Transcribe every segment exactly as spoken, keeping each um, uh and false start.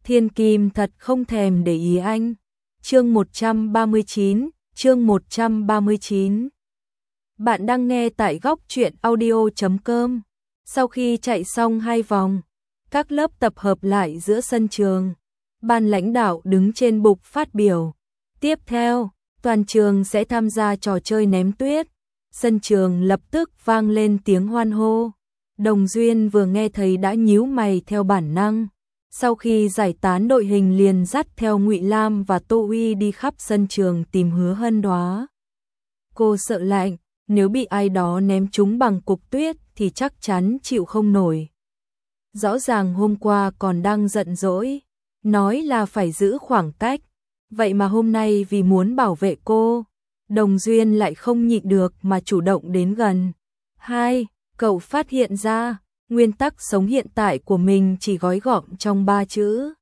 Thiên Kim thật không thèm để ý anh. Chương một trăm ba mươi chín, chương một trăm ba mươi chín. Bạn đang nghe tại góc truyện audio chấm com. Sau khi chạy xong hai vòng, các lớp tập hợp lại giữa sân trường. Ban lãnh đạo đứng trên bục phát biểu. Tiếp theo, toàn trường sẽ tham gia trò chơi ném tuyết. Sân trường lập tức vang lên tiếng hoan hô. Đồng Duyên vừa nghe thấy đã nhíu mày theo bản năng. Sau khi giải tán đội hình liền dắt theo Ngụy Lam và Tô Uy đi khắp sân trường tìm Hứa Hân Đoá. Cô sợ lạnh, nếu bị ai đó ném chúng bằng cục tuyết thì chắc chắn chịu không nổi. Rõ ràng hôm qua còn đang giận dỗi, nói là phải giữ khoảng cách. Vậy mà hôm nay vì muốn bảo vệ cô, Đồng Duyên lại không nhịn được mà chủ động đến gần. Hai, cậu phát hiện ra, nguyên tắc sống hiện tại của mình chỉ gói gọn trong ba chữ.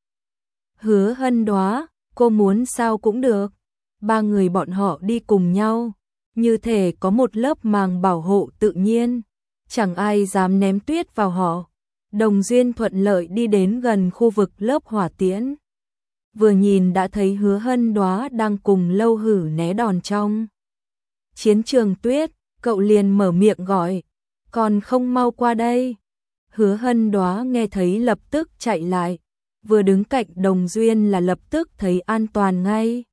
Hứa Hân Đoá, cô muốn sao cũng được. Ba người bọn họ đi cùng nhau, như thể có một lớp màng bảo hộ tự nhiên, chẳng ai dám ném tuyết vào họ. Đồng Duyên thuận lợi đi đến gần khu vực lớp hỏa tiễn. Vừa nhìn đã thấy Hứa Hân Đoá đang cùng Lâu Hử né đòn trong chiến trường tuyết, cậu liền mở miệng gọi, còn không mau qua đây. Hứa Hân Đoá nghe thấy lập tức chạy lại, vừa đứng cạnh Đồng Duyên là lập tức thấy an toàn ngay.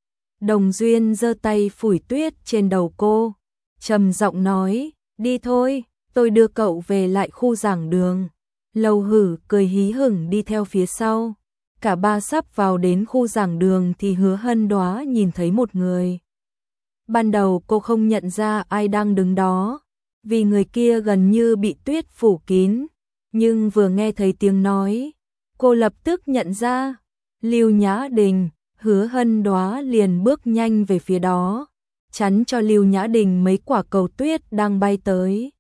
Đồng Duyên giơ tay phủi tuyết trên đầu cô, trầm giọng nói, đi thôi, tôi đưa cậu về lại khu giảng đường. Lâu Hử cười hí hửng đi theo phía sau. Cả ba sắp vào đến khu giảng đường thì Hứa Hân Đoá nhìn thấy một người. Ban đầu cô không nhận ra ai đang đứng đó, vì người kia gần như bị tuyết phủ kín. Nhưng vừa nghe thấy tiếng nói, cô lập tức nhận ra, Lưu Nhã Đình. Hứa Hân Đoá liền bước nhanh về phía đó, chắn cho Lưu Nhã Đình mấy quả cầu tuyết đang bay tới,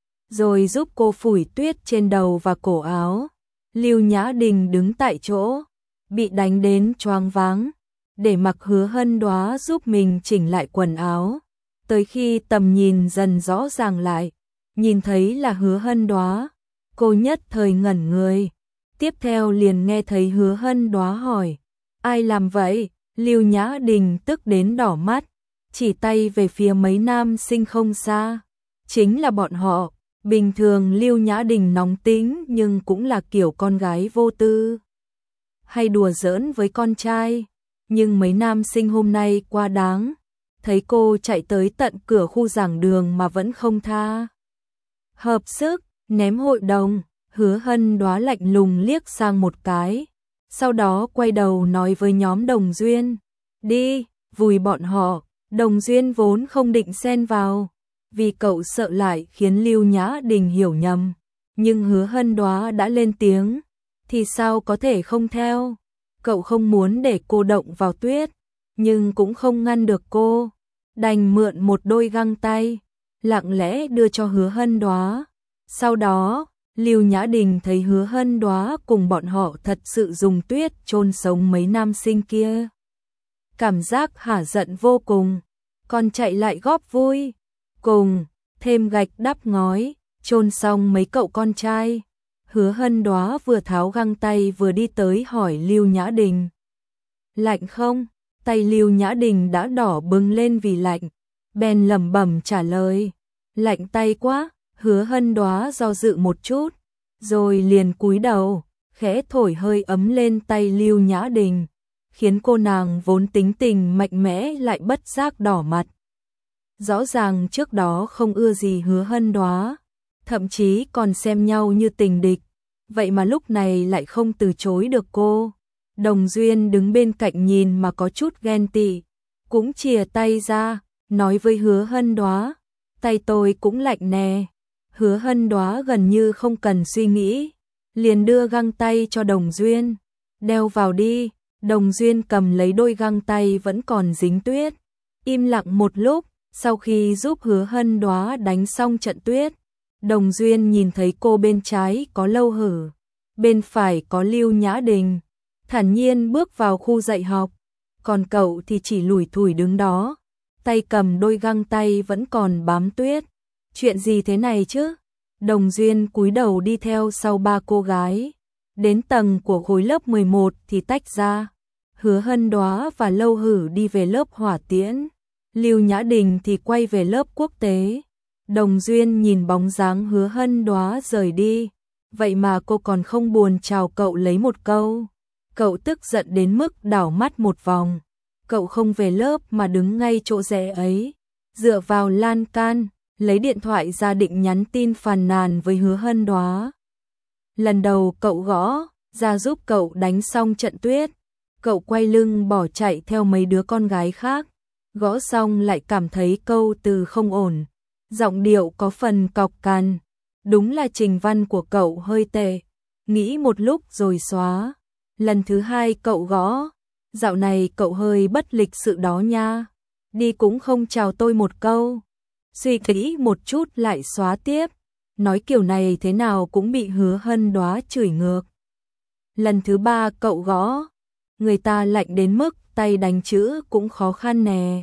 rồi giúp cô phủi tuyết trên đầu và cổ áo. Lưu Nhã Đình đứng tại chỗ, bị đánh đến choáng váng, để mặc Hứa Hân Đoá giúp mình chỉnh lại quần áo. Tới khi tầm nhìn dần rõ ràng lại, nhìn thấy là Hứa Hân Đoá, cô nhất thời ngẩn người. Tiếp theo liền nghe thấy Hứa Hân Đoá hỏi, ai làm vậy? Lưu Nhã Đình tức đến đỏ mắt, chỉ tay về phía mấy nam sinh không xa. Chính là bọn họ. Bình thường Lưu Nhã Đình nóng tính nhưng cũng là kiểu con gái vô tư, hay đùa giỡn với con trai. Nhưng mấy nam sinh hôm nay quá đáng, thấy cô chạy tới tận cửa khu giảng đường mà vẫn không tha. Hợp sức, ném hội đồng. Hứa Hân Đoá lạnh lùng liếc sang một cái, sau đó quay đầu nói với nhóm Đồng Duyên, đi, vùi bọn họ. Đồng Duyên vốn không định xen vào, vì cậu sợ lại khiến Lưu Nhã Đình hiểu nhầm. Nhưng Hứa Hân Đoá đã lên tiếng, thì sao có thể không theo. Cậu không muốn để cô động vào tuyết, nhưng cũng không ngăn được cô, đành mượn một đôi găng tay, lặng lẽ đưa cho Hứa Hân Đoá. Sau đó, Lưu Nhã Đình thấy Hứa Hân Đoá cùng bọn họ thật sự dùng tuyết chôn sống mấy nam sinh kia. Cảm giác hả giận vô cùng, còn chạy lại góp vui. Cùng, thêm gạch đắp ngói, chôn xong mấy cậu con trai. Hứa Hân Đoá vừa tháo găng tay vừa đi tới hỏi Lưu Nhã Đình, lạnh không? Tay Lưu Nhã Đình đã đỏ bừng lên vì lạnh, bèn lẩm bẩm trả lời, lạnh tay quá. Hứa Hân Đoá do dự một chút, rồi liền cúi đầu, khẽ thổi hơi ấm lên tay Lưu Nhã Đình, khiến cô nàng vốn tính tình mạnh mẽ lại bất giác đỏ mặt. Rõ ràng trước đó không ưa gì Hứa Hân Đoá, thậm chí còn xem nhau như tình địch, vậy mà lúc này lại không từ chối được cô. Đồng Duyên đứng bên cạnh nhìn mà có chút ghen tị, cũng chìa tay ra, nói với Hứa Hân Đoá, tay tôi cũng lạnh nè. Hứa Hân Đoá gần như không cần suy nghĩ, liền đưa găng tay cho Đồng Duyên, đeo vào đi. Đồng Duyên cầm lấy đôi găng tay vẫn còn dính tuyết, im lặng một lúc. Sau khi giúp Hứa Hân Đoá đánh xong trận tuyết, Đồng Duyên nhìn thấy cô bên trái có Lâu Hử, bên phải có Lưu Nhã Đình, thản nhiên bước vào khu dạy học. Còn cậu thì chỉ lủi thủi đứng đó, tay cầm đôi găng tay vẫn còn bám tuyết. Chuyện gì thế này chứ? Đồng Duyên cúi đầu đi theo sau ba cô gái. Đến tầng của khối lớp mười một thì tách ra. Hứa Hân Đoá và Lâu Hử đi về lớp hỏa tiễn. Lưu Nhã Đình thì quay về lớp quốc tế. Đồng Duyên nhìn bóng dáng Hứa Hân Đoá rời đi. Vậy mà cô còn không buồn chào cậu lấy một câu. Cậu tức giận đến mức đảo mắt một vòng. Cậu không về lớp mà đứng ngay chỗ rẽ ấy. Dựa vào lan can, lấy điện thoại ra định nhắn tin phàn nàn với Hứa Hân Đoá. Lần đầu cậu gõ, ra giúp cậu đánh xong trận tuyết. Cậu quay lưng bỏ chạy theo mấy đứa con gái khác. Gõ xong lại cảm thấy câu từ không ổn. Giọng điệu có phần cọc cằn. Đúng là trình văn của cậu hơi tệ. Nghĩ một lúc rồi xóa. Lần thứ hai cậu gõ. Dạo này cậu hơi bất lịch sự đó nha. Đi cũng không chào tôi một câu. Suy nghĩ một chút lại xóa tiếp. Nói kiểu này thế nào cũng bị Hứa Hân Đoá chửi ngược. Lần thứ ba cậu gõ. Người ta lạnh đến mức tay đánh chữ cũng khó khăn nè.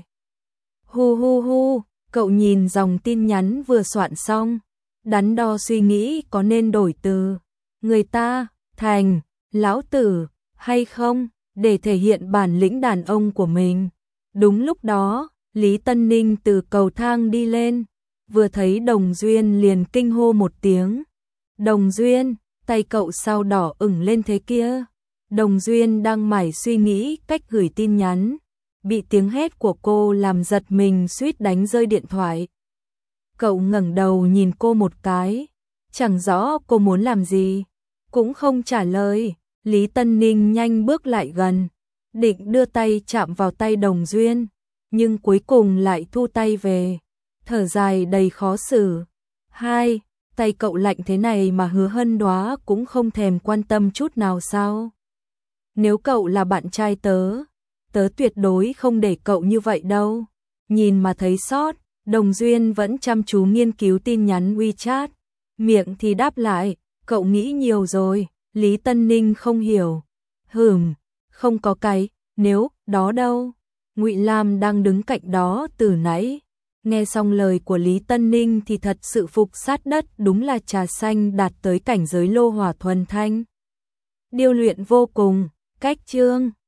Hu hu hu, cậu nhìn dòng tin nhắn vừa soạn xong. Đắn đo suy nghĩ có nên đổi từ người ta thành lão tử hay không để thể hiện bản lĩnh đàn ông của mình. Đúng lúc đó, Lý Tân Ninh từ cầu thang đi lên. Vừa thấy Đồng Duyên liền kinh hô một tiếng. Đồng Duyên, tay cậu sao đỏ ửng lên thế kia? Đồng Duyên đang mải suy nghĩ cách gửi tin nhắn. Bị tiếng hét của cô làm giật mình suýt đánh rơi điện thoại. Cậu ngẩng đầu nhìn cô một cái. Chẳng rõ cô muốn làm gì. Cũng không trả lời. Lý Tân Ninh nhanh bước lại gần. Định đưa tay chạm vào tay Đồng Duyên. Nhưng cuối cùng lại thu tay về. Thở dài đầy khó xử. Hai, tay cậu lạnh thế này mà Hứa Hân Đoá cũng không thèm quan tâm chút nào sao? Nếu cậu là bạn trai tớ, tớ tuyệt đối không để cậu như vậy đâu. Nhìn mà thấy sót, Đồng Duyên vẫn chăm chú nghiên cứu tin nhắn WeChat. Miệng thì đáp lại, cậu nghĩ nhiều rồi. Lý Tân Ninh không hiểu. Hừm, không có cái, nếu, đó đâu. Ngụy Lam đang đứng cạnh đó từ nãy. Nghe xong lời của Lý Tân Ninh thì thật sự phục sát đất, đúng là trà xanh đạt tới cảnh giới lô hỏa thuần thanh. Điêu luyện vô cùng, cách chương.